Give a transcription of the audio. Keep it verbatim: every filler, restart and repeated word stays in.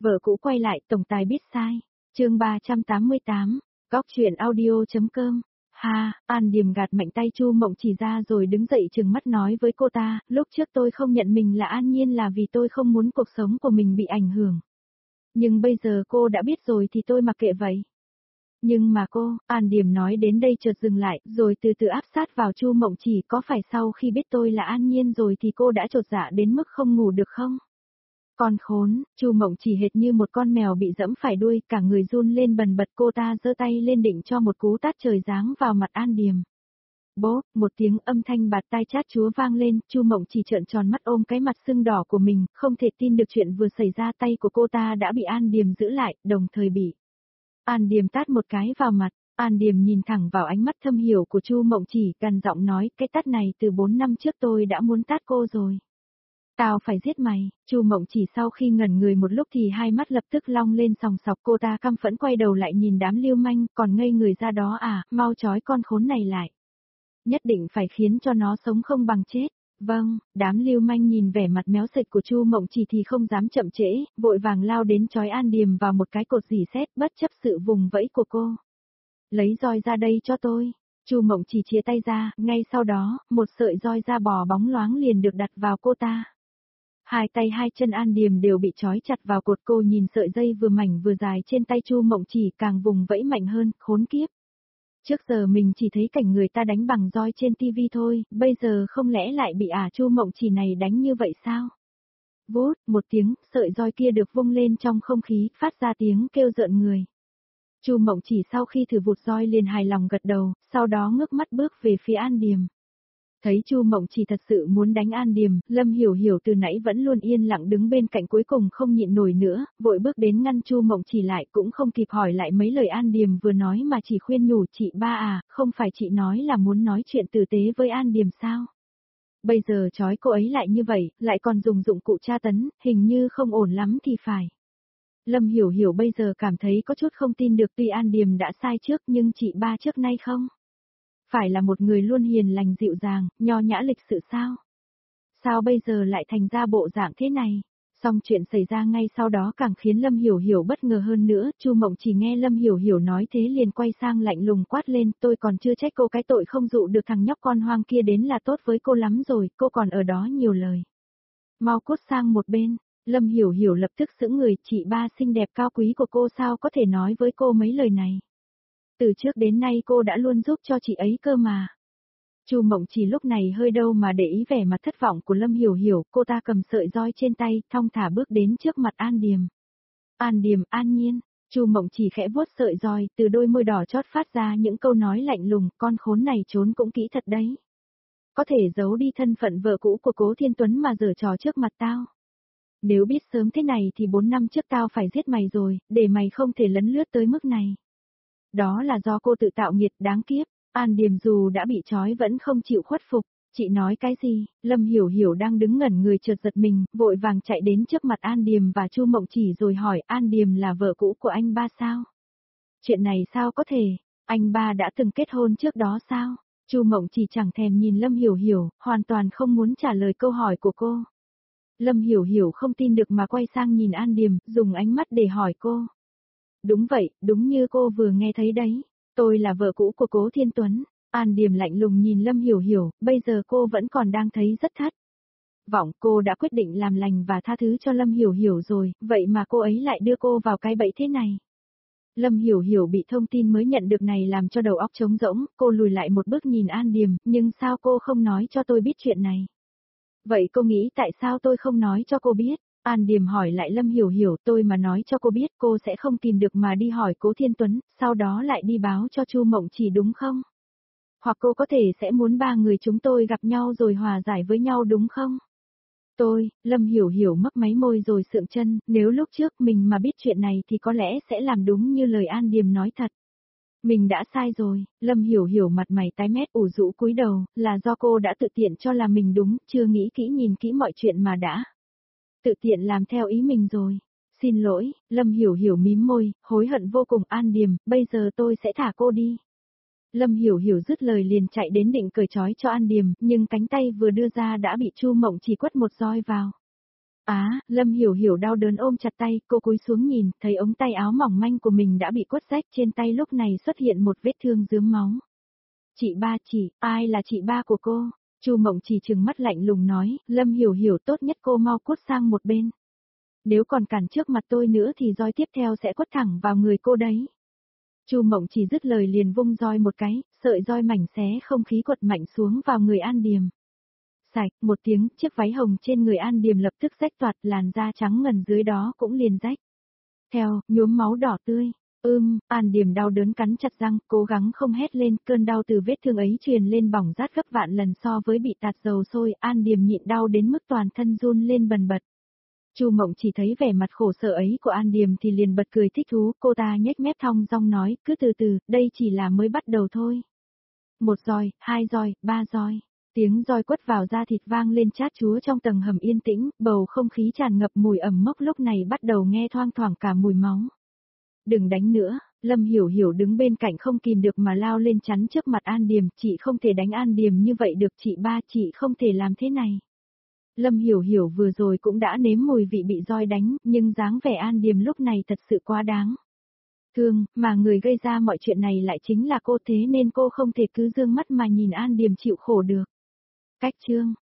Vợ cũ quay lại, tổng tài biết sai. Chương ba trăm tám mươi tám, Góc truyện audio.com. Ha, An Điềm gạt mạnh tay Chu Mộng Chỉ ra rồi đứng dậy trừng mắt nói với cô ta, lúc trước tôi không nhận mình là An Nhiên là vì tôi không muốn cuộc sống của mình bị ảnh hưởng. Nhưng bây giờ cô đã biết rồi thì tôi mặc kệ vậy. Nhưng mà cô, An Điềm nói đến đây chợt dừng lại, rồi từ từ áp sát vào Chu Mộng Chỉ, có phải sau khi biết tôi là An Nhiên rồi thì cô đã chột dạ đến mức không ngủ được không? Con khốn, Chu Mộng Chỉ hệt như một con mèo bị dẫm phải đuôi, cả người run lên bần bật, cô ta giơ tay lên định cho một cú tát trời giáng vào mặt An Điềm. Bố, một tiếng âm thanh bạt tai chát chúa vang lên, Chu Mộng Chỉ trợn tròn mắt ôm cái mặt sưng đỏ của mình, không thể tin được chuyện vừa xảy ra, tay của cô ta đã bị An Điềm giữ lại, đồng thời bị An Điềm tát một cái vào mặt. An Điềm nhìn thẳng vào ánh mắt thâm hiểu của Chu Mộng Chỉ, gằn giọng nói, cái tát này từ bốn năm trước tôi đã muốn tát cô rồi. Tao phải giết mày. Chu Mộng Chỉ sau khi ngẩn người một lúc thì hai mắt lập tức long lên sòng sọc, cô ta căm phẫn quay đầu lại nhìn đám lưu manh, còn ngây người ra đó à, mau trói con khốn này lại. Nhất định phải khiến cho nó sống không bằng chết. Vâng, đám lưu manh nhìn vẻ mặt méo sệt của Chu Mộng Chỉ thì không dám chậm trễ, vội vàng lao đến trói An Điềm vào một cái cột rỉ sét, bất chấp sự vùng vẫy của cô. Lấy roi ra đây cho tôi. Chu Mộng Chỉ chìa tay ra, ngay sau đó, một sợi roi da bò bóng loáng liền được đặt vào cô ta. Hai tay hai chân An Điềm đều bị trói chặt vào cột, cô nhìn sợi dây vừa mảnh vừa dài trên tay Chu Mộng Chỉ càng vùng vẫy mạnh hơn, khốn kiếp. Trước giờ mình chỉ thấy cảnh người ta đánh bằng roi trên tivi thôi, bây giờ không lẽ lại bị ả Chu Mộng Chỉ này đánh như vậy sao? Vút, một tiếng, sợi roi kia được vung lên trong không khí, phát ra tiếng kêu rợn người. Chu Mộng Chỉ sau khi thử vụt roi liền hài lòng gật đầu, sau đó ngước mắt bước về phía An Điềm. Thấy Chu Mộng Chỉ thật sự muốn đánh An Điềm, Lâm Hiểu Hiểu từ nãy vẫn luôn yên lặng đứng bên cạnh cuối cùng không nhịn nổi nữa, vội bước đến ngăn Chu Mộng Chỉ lại, cũng không kịp hỏi lại mấy lời An Điềm vừa nói mà chỉ khuyên nhủ, chị ba à, không phải chị nói là muốn nói chuyện tử tế với An Điềm sao? Bây giờ trói cô ấy lại như vậy, lại còn dùng dụng cụ tra tấn, hình như không ổn lắm thì phải. Lâm Hiểu Hiểu bây giờ cảm thấy có chút không tin được, tuy An Điềm đã sai trước nhưng chị ba trước nay không phải là một người luôn hiền lành dịu dàng, nho nhã lịch sự sao? Sao bây giờ lại thành ra bộ dạng thế này? Song chuyện xảy ra ngay sau đó càng khiến Lâm Hiểu Hiểu bất ngờ hơn nữa, Chu Mộng Chỉ nghe Lâm Hiểu Hiểu nói thế liền quay sang lạnh lùng quát lên, tôi còn chưa trách cô cái tội không dụ được thằng nhóc con hoang kia đến là tốt với cô lắm rồi, cô còn ở đó nhiều lời. Mau cút sang một bên. Lâm Hiểu Hiểu lập tức sững người, chị ba xinh đẹp cao quý của cô sao có thể nói với cô mấy lời này? Từ trước đến nay cô đã luôn giúp cho chị ấy cơ mà. Chu Mộng Chỉ lúc này hơi đâu mà để ý vẻ mặt thất vọng của Lâm Hiểu Hiểu, cô ta cầm sợi roi trên tay, thong thả bước đến trước mặt An Điềm. An Điềm, An Nhiên. Chu Mộng Chỉ khẽ vuốt sợi roi, từ đôi môi đỏ chót phát ra những câu nói lạnh lùng, con khốn này trốn cũng kỹ thật đấy. Có thể giấu đi thân phận vợ cũ của Cố Thiên Tuấn mà giở trò trước mặt tao. Nếu biết sớm thế này thì bốn năm trước tao phải giết mày rồi, để mày không thể lấn lướt tới mức này. Đó là do cô tự tạo nghiệt, đáng kiếp. An Điềm dù đã bị trói vẫn không chịu khuất phục. Chị nói cái gì? Lâm Hiểu Hiểu đang đứng ngẩn người chợt giật mình, vội vàng chạy đến trước mặt An Điềm và Chu Mộng Chỉ rồi hỏi, An Điềm là vợ cũ của anh ba sao? Chuyện này sao có thể? Anh ba đã từng kết hôn trước đó sao? Chu Mộng Chỉ chẳng thèm nhìn Lâm Hiểu Hiểu, hoàn toàn không muốn trả lời câu hỏi của cô. Lâm Hiểu Hiểu không tin được mà quay sang nhìn An Điềm, dùng ánh mắt để hỏi cô. Đúng vậy, đúng như cô vừa nghe thấy đấy. Tôi là vợ cũ của Cố Thiên Tuấn. An Điềm lạnh lùng nhìn Lâm Hiểu Hiểu, bây giờ cô vẫn còn đang thấy rất thất vọng, cô đã quyết định làm lành và tha thứ cho Lâm Hiểu Hiểu rồi, vậy mà cô ấy lại đưa cô vào cái bẫy thế này. Lâm Hiểu Hiểu bị thông tin mới nhận được này làm cho đầu óc trống rỗng, cô lùi lại một bước nhìn An Điềm, nhưng sao cô không nói cho tôi biết chuyện này? Vậy cô nghĩ tại sao tôi không nói cho cô biết? An Điềm hỏi lại Lâm Hiểu Hiểu, tôi mà nói cho cô biết cô sẽ không tìm được mà đi hỏi Cố Thiên Tuấn, sau đó lại đi báo cho Chu Mộng Chỉ đúng không? Hoặc cô có thể sẽ muốn ba người chúng tôi gặp nhau rồi hòa giải với nhau đúng không? Tôi, Lâm Hiểu Hiểu mấp máy môi rồi sượng chân, nếu lúc trước mình mà biết chuyện này thì có lẽ sẽ làm đúng như lời An Điềm nói thật. Mình đã sai rồi, Lâm Hiểu Hiểu mặt mày tái mét ủ rũ cúi đầu, là do cô đã tự tiện cho là mình đúng, chưa nghĩ kỹ nhìn kỹ mọi chuyện mà đã tự tiện làm theo ý mình rồi. Xin lỗi, Lâm Hiểu Hiểu mím môi, hối hận vô cùng. An Điềm, bây giờ tôi sẽ thả cô đi. Lâm Hiểu Hiểu dứt lời liền chạy đến định cởi trói cho An Điềm, nhưng cánh tay vừa đưa ra đã bị Chu Mộng Chỉ quất một roi vào. Á, Lâm Hiểu Hiểu đau đớn ôm chặt tay, cô cúi xuống nhìn, thấy ống tay áo mỏng manh của mình đã bị quất rách, trên tay lúc này xuất hiện một vết thương rướm máu. Chị ba chị, ai là chị ba của cô? Chu Mộng Chỉ trừng mắt lạnh lùng nói, Lâm Hiểu Hiểu tốt nhất cô mau cút sang một bên. Nếu còn cản trước mặt tôi nữa thì roi tiếp theo sẽ quất thẳng vào người cô đấy. Chu Mộng Chỉ dứt lời liền vung roi một cái, sợi roi mảnh xé không khí quật mạnh xuống vào người An Điềm. Sạch, một tiếng, chiếc váy hồng trên người An Điềm lập tức rách toạc, làn da trắng ngần dưới đó cũng liền rách. Theo, nhuốm máu đỏ tươi. Ưm, An Điềm đau đớn cắn chặt răng, cố gắng không hét lên, cơn đau từ vết thương ấy truyền lên bỏng rát gấp vạn lần so với bị tạt dầu sôi, An Điềm nhịn đau đến mức toàn thân run lên bần bật. Chu Mộng Chỉ thấy vẻ mặt khổ sở ấy của An Điềm thì liền bật cười thích thú, cô ta nhếch mép thong dong nói, cứ từ từ, đây chỉ là mới bắt đầu thôi. Một roi, hai roi, ba roi. Tiếng roi quất vào da thịt vang lên chát chúa trong tầng hầm yên tĩnh, bầu không khí tràn ngập mùi ẩm mốc lúc này bắt đầu nghe thoang thoảng cả mùi máu. Đừng đánh nữa, Lâm Hiểu Hiểu đứng bên cạnh không kìm được mà lao lên chắn trước mặt An Điềm, chị không thể đánh An Điềm như vậy được chị ba, chị không thể làm thế này. Lâm Hiểu Hiểu vừa rồi cũng đã nếm mùi vị bị roi đánh, nhưng dáng vẻ An Điềm lúc này thật sự quá đáng. Thương, mà người gây ra mọi chuyện này lại chính là cô, thế nên cô không thể cứ dương mắt mà nhìn An Điềm chịu khổ được. Cách chương